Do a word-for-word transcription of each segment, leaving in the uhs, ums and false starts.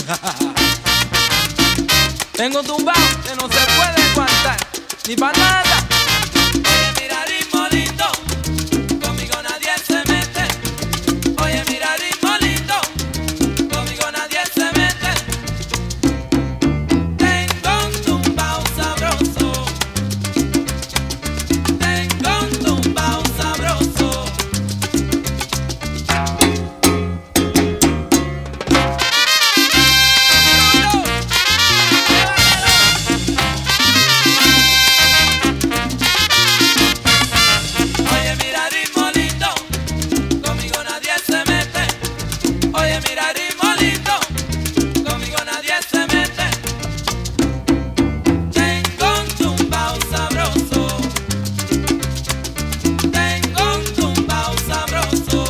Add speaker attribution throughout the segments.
Speaker 1: Tengo tumbao que no se puede aguantar, ni pa' nada.
Speaker 2: Oye, mira ritmo lindo, conmigo nadie se mete. Oye, mira ritmo lindo, conmigo nadie se mete. Tengo un tumbao sabroso, tengo un tumbao sabroso. Oye, mira ritmo lindo, conmigo nadie se mete. Oye, mira ritmo lindo, conmigo nadie se mete. Tengo un tumbao sabroso, tengo un tumbao sabroso.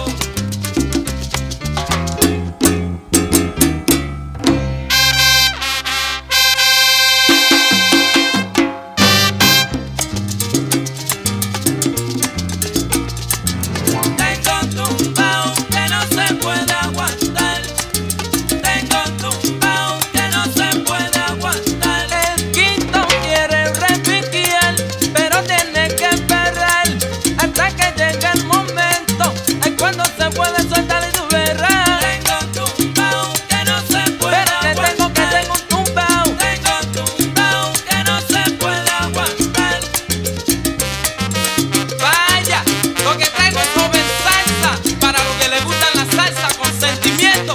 Speaker 2: Tengo un tumbao que no se puede aguantar. Tengo un tumbao que no se puede aguantar.
Speaker 1: El quinto quiere repiquear, pero tiene que esperar hasta que llegue el momento. Ay, cuando se puede soltar y tú verás.
Speaker 2: Tengo un tumbao que no se puede
Speaker 1: Pero que tengo, que
Speaker 2: aguantar.
Speaker 1: tengo un tumbao.
Speaker 2: Tengo un tumbao que no se puede aguantar.
Speaker 1: Vaya, lo que traigo es joven salsa, para los que les gustan la salsa con sentimiento.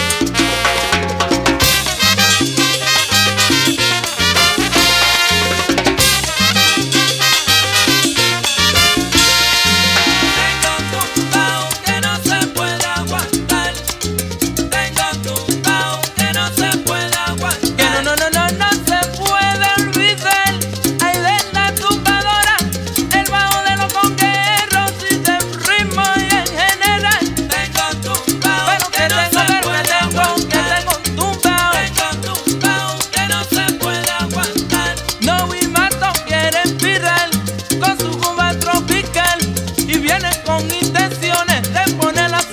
Speaker 2: Tengo un tumbao que no se puede aguantar. Tengo un tumbao que no se puede
Speaker 1: Que
Speaker 2: aguantar.
Speaker 1: no, no, no, no, no se puede olvidar. Ay, de la tumbadora, el bajo de los congueros y del ritmo y en general.
Speaker 2: Tengo un tumbao
Speaker 1: Pero que
Speaker 2: que no
Speaker 1: tengo,
Speaker 2: se
Speaker 1: pero que
Speaker 2: puede
Speaker 1: tengo, que
Speaker 2: aguantar.
Speaker 1: tengo un tumbao.
Speaker 2: Tengo un tumbao que no se puede aguantar.
Speaker 1: No y mato quiere espiral con su cuba tropical y viene con intenciones de poner la